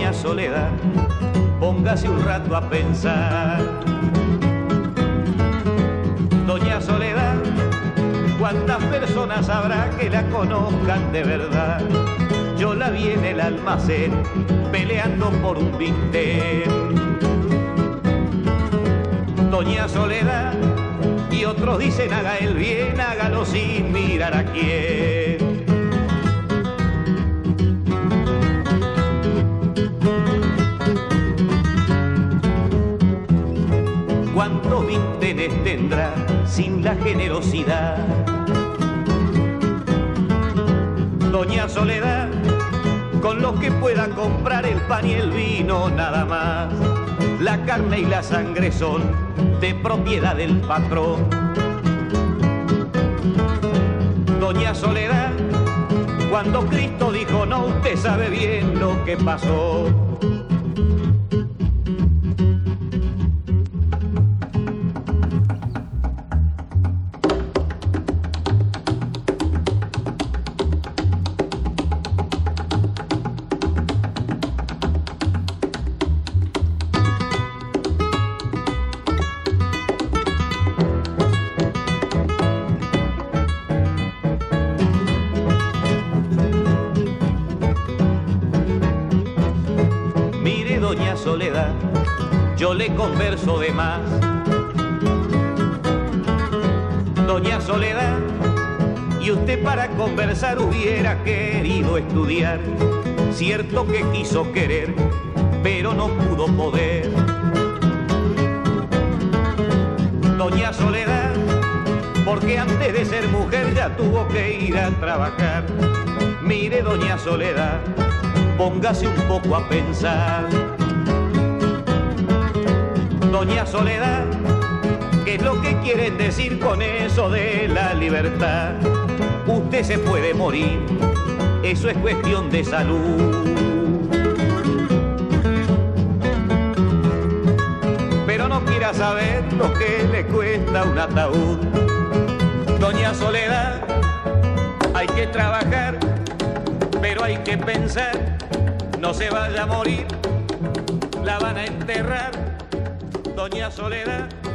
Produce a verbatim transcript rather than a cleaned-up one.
Doña Soledad, póngase un rato a pensar. Doña Soledad, ¿cuántas personas habrá que la conozcan de verdad? Yo la vi en el almacén, peleando por un vintén. Doña Soledad, y otros dicen haga el bien, hágalo sin mirar a quién. ¿Cuántos vintenes tendrá sin la generosidad? Doña Soledad, con lo que pueda comprar el pan y el vino nada más. La carne y la sangre son de propiedad del patrón. Doña Soledad, cuando Cristo dijo no, usted sabe bien lo que pasó. Doña Soledad, yo le converso de más. Doña Soledad, y usted para conversar hubiera querido estudiar. Cierto que quiso querer, pero no pudo poder. Doña Soledad, porque antes de ser mujer ya tuvo que ir a trabajar. Mire, Doña Soledad, póngase un poco a pensar. Doña Soledad, ¿qué es lo que quieren decir con eso de la libertad? Usted se puede morir, eso es cuestión de salud. Pero no quiera saber lo que le cuesta un ataúd. Doña Soledad, hay que trabajar, pero hay que pensar, no se vaya a morir, la van a enterrar. Doña Soledad.